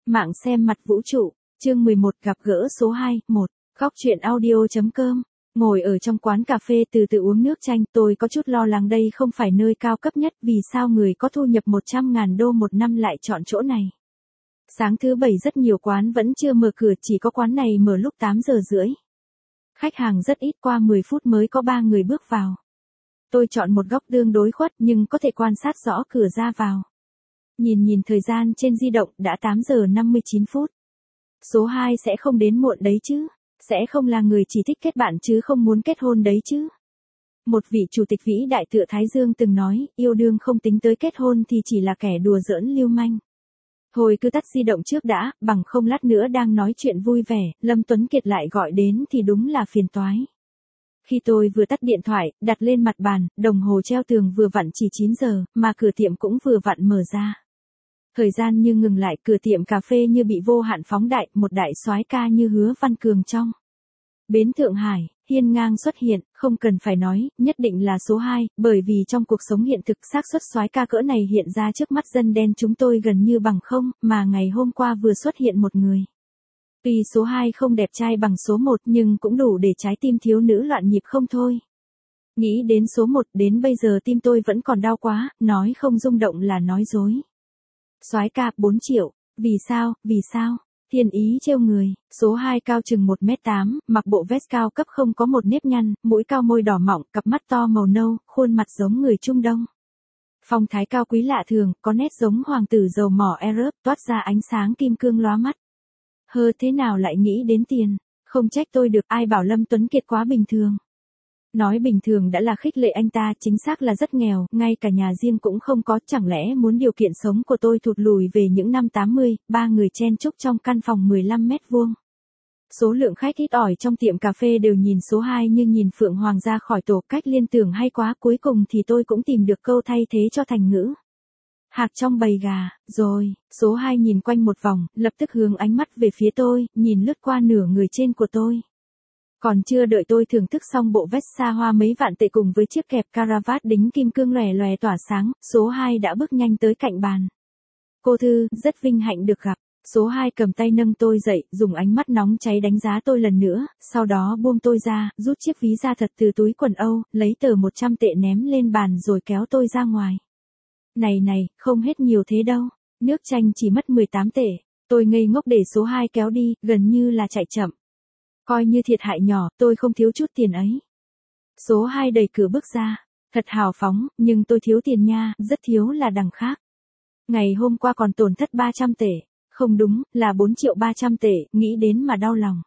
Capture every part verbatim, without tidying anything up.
Mạng xem mặt vũ trụ, chương mười một gặp gỡ số hai, một, góc truyện audio.com. Ngồi ở trong quán cà phê từ từ uống nước chanh, tôi có chút lo lắng đây không phải nơi cao cấp nhất, vì sao người có thu nhập một trăm ngàn đô một năm lại chọn chỗ này. Sáng thứ bảy rất nhiều quán vẫn chưa mở cửa, chỉ có quán này mở lúc tám giờ rưỡi. Khách hàng rất ít, qua mười phút mới có ba người bước vào. Tôi chọn một góc tương đối khuất nhưng có thể quan sát rõ cửa ra vào. Nhìn nhìn thời gian trên di động, đã tám giờ năm mươi chín phút. Số hai sẽ không đến muộn đấy chứ? Sẽ không là người chỉ thích kết bạn chứ không muốn kết hôn đấy chứ? Một vị chủ tịch vĩ đại tựa Thái Dương từng nói, yêu đương không tính tới kết hôn thì chỉ là kẻ đùa giỡn lưu manh. Thôi cứ tắt di động trước đã, bằng không lát nữa đang nói chuyện vui vẻ, Lâm Tuấn Kiệt lại gọi đến thì đúng là phiền toái. Khi tôi vừa tắt điện thoại, đặt lên mặt bàn, đồng hồ treo tường vừa vặn chỉ chín giờ, mà cửa tiệm cũng vừa vặn mở ra. Thời gian như ngừng lại, cửa tiệm cà phê như bị vô hạn phóng đại, một đại soái ca như Hứa Văn Cường trong bến Thượng Hải, hiên ngang xuất hiện, không cần phải nói, nhất định là số hai, bởi vì trong cuộc sống hiện thực xác suất soái ca cỡ này hiện ra trước mắt dân đen chúng tôi gần như bằng không, mà ngày hôm qua vừa xuất hiện một người. Tuy số hai không đẹp trai bằng số một nhưng cũng đủ để trái tim thiếu nữ loạn nhịp không thôi. Nghĩ đến số một, đến bây giờ tim tôi vẫn còn đau quá, nói không rung động là nói dối. Soái ca bốn triệu, vì sao, vì sao? Thiên ý trêu người. Số hai cao chừng một mét tám, mặc bộ vest cao cấp không có một nếp nhăn, mũi cao môi đỏ mọng, cặp mắt to màu nâu, khuôn mặt giống người Trung Đông. Phong thái cao quý lạ thường, có nét giống hoàng tử dầu mỏ Arab, toát ra ánh sáng kim cương lóa mắt. Hơ, thế nào lại nghĩ đến tiền? Không trách tôi được, ai bảo Lâm Tuấn Kiệt quá bình thường. Nói bình thường đã là khích lệ anh ta, chính xác là rất nghèo, ngay cả nhà riêng cũng không có, chẳng lẽ muốn điều kiện sống của tôi thụt lùi về những năm tám mươi, ba người chen chúc trong căn phòng mười lăm mét vuông. Số lượng khách ít ỏi trong tiệm cà phê đều nhìn số hai như nhìn Phượng Hoàng ra khỏi tổ, cách liên tưởng hay quá, cuối cùng thì tôi cũng tìm được câu thay thế cho thành ngữ. Hạc trong bầy gà, rồi, số hai nhìn quanh một vòng, lập tức hướng ánh mắt về phía tôi, nhìn lướt qua nửa người trên của tôi. Còn chưa đợi tôi thưởng thức xong bộ vest xa hoa mấy vạn tệ cùng với chiếc kẹp caravat đính kim cương lòe lòe tỏa sáng, số hai đã bước nhanh tới cạnh bàn. Cô Thư, rất vinh hạnh được gặp. Số hai cầm tay nâng tôi dậy, dùng ánh mắt nóng cháy đánh giá tôi lần nữa, sau đó buông tôi ra, rút chiếc ví da thật từ túi quần Âu, lấy tờ một trăm tệ ném lên bàn rồi kéo tôi ra ngoài. Này này, không hết nhiều thế đâu, nước chanh chỉ mất mười tám tệ, tôi ngây ngốc để số hai kéo đi, gần như là chạy chậm. Coi như thiệt hại nhỏ, tôi không thiếu chút tiền ấy. Số hai đẩy cửa bước ra, thật hào phóng, nhưng tôi thiếu tiền nha, rất thiếu là đằng khác. Ngày hôm qua còn tổn thất ba trăm tệ, không đúng, là bốn triệu ba trăm tệ, nghĩ đến mà đau lòng.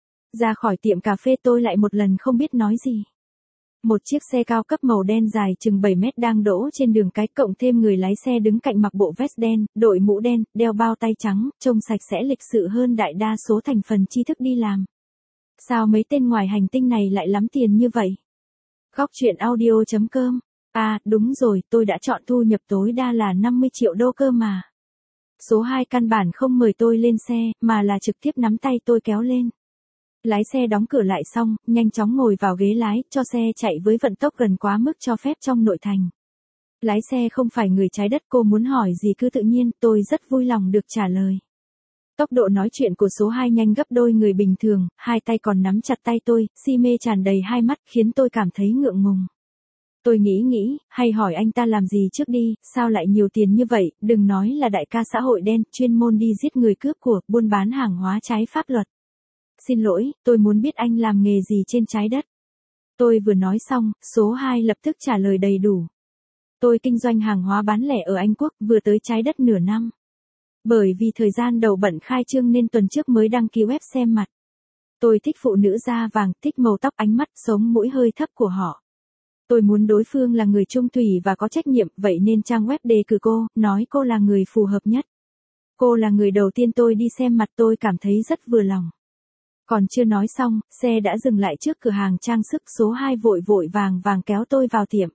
Ra khỏi tiệm cà phê tôi lại một lần không biết nói gì. Một chiếc xe cao cấp màu đen dài chừng bảy mét đang đỗ trên đường cái, cộng thêm người lái xe đứng cạnh mặc bộ vest đen, đội mũ đen, đeo bao tay trắng, trông sạch sẽ lịch sự hơn đại đa số thành phần tri thức đi làm. Sao mấy tên ngoài hành tinh này lại lắm tiền như vậy? Góc truyện audio.com. À, đúng rồi, tôi đã chọn thu nhập tối đa là năm mươi triệu đô cơ mà. Số hai căn bản không mời tôi lên xe, mà là trực tiếp nắm tay tôi kéo lên. Lái xe đóng cửa lại xong, nhanh chóng ngồi vào ghế lái, cho xe chạy với vận tốc gần quá mức cho phép trong nội thành. Lái xe không phải người trái đất, cô muốn hỏi gì cứ tự nhiên, tôi rất vui lòng được trả lời. Tốc độ nói chuyện của số hai nhanh gấp đôi người bình thường, hai tay còn nắm chặt tay tôi, si mê tràn đầy hai mắt, khiến tôi cảm thấy ngượng ngùng. Tôi nghĩ nghĩ, hay hỏi anh ta làm gì trước đi, sao lại nhiều tiền như vậy, đừng nói là đại ca xã hội đen, chuyên môn đi giết người cướp của, buôn bán hàng hóa trái pháp luật. Xin lỗi, tôi muốn biết anh làm nghề gì trên trái đất. Tôi vừa nói xong, số hai lập tức trả lời đầy đủ. Tôi kinh doanh hàng hóa bán lẻ ở Anh Quốc, vừa tới trái đất nửa năm. Bởi vì thời gian đầu bận khai trương nên tuần trước mới đăng ký web xem mặt. Tôi thích phụ nữ da vàng, thích màu tóc, ánh mắt, sống mũi hơi thấp của họ. Tôi muốn đối phương là người trung thủy và có trách nhiệm, vậy nên trang web đề cử cô, nói cô là người phù hợp nhất. Cô là người đầu tiên tôi đi xem mặt, tôi cảm thấy rất vừa lòng. Còn chưa nói xong, xe đã dừng lại trước cửa hàng trang sức, số hai vội vội vàng vàng kéo tôi vào tiệm.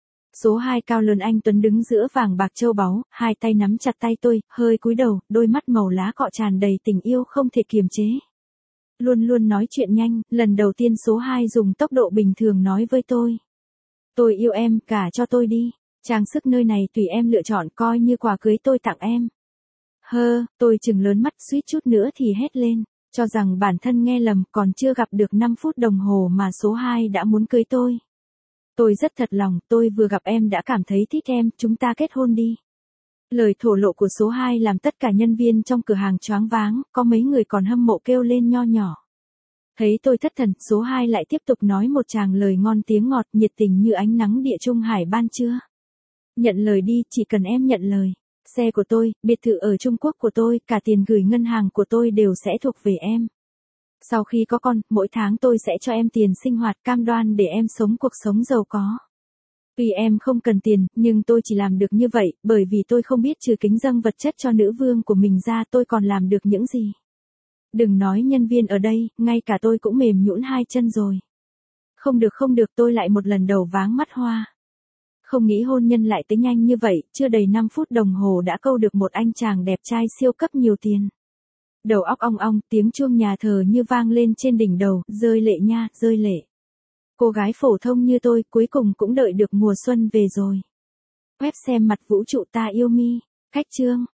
Số hai cao lớn anh tuấn đứng giữa vàng bạc châu báu, hai tay nắm chặt tay tôi, hơi cúi đầu, đôi mắt màu lá cọ tràn đầy tình yêu không thể kiềm chế. Luôn luôn nói chuyện nhanh, lần đầu tiên số hai dùng tốc độ bình thường nói với tôi. Tôi yêu em, cả cho tôi đi. Trang sức nơi này tùy em lựa chọn, coi như quà cưới tôi tặng em. Hơ, tôi chừng lớn mắt suýt chút nữa thì hét lên, cho rằng bản thân nghe lầm, còn chưa gặp được năm phút đồng hồ mà số hai đã muốn cưới tôi. Tôi rất thật lòng, tôi vừa gặp em đã cảm thấy thích em, chúng ta kết hôn đi. Lời thổ lộ của số hai làm tất cả nhân viên trong cửa hàng choáng váng, có mấy người còn hâm mộ kêu lên nho nhỏ. Thấy tôi thất thần, số hai lại tiếp tục nói một tràng lời ngon tiếng ngọt, nhiệt tình như ánh nắng địa trung hải ban trưa. Nhận lời đi, chỉ cần em nhận lời. Xe của tôi, biệt thự ở Trung Quốc của tôi, cả tiền gửi ngân hàng của tôi đều sẽ thuộc về em. Sau khi có con, mỗi tháng tôi sẽ cho em tiền sinh hoạt, cam đoan để em sống cuộc sống giàu có. Tuy em không cần tiền, nhưng tôi chỉ làm được như vậy, bởi vì tôi không biết trừ kính dâng vật chất cho nữ vương của mình ra tôi còn làm được những gì. Đừng nói nhân viên ở đây, ngay cả tôi cũng mềm nhũn hai chân rồi. Không được không được, tôi lại một lần đầu váng mắt hoa. Không nghĩ hôn nhân lại tới nhanh như vậy, chưa đầy năm phút đồng hồ đã câu được một anh chàng đẹp trai siêu cấp nhiều tiền. Đầu óc ong ong, tiếng chuông nhà thờ như vang lên trên đỉnh đầu, rơi lệ nha, rơi lệ. Cô gái phổ thông như tôi cuối cùng cũng đợi được mùa xuân về rồi. Web xem mặt vũ trụ ta yêu mi. Khách chương.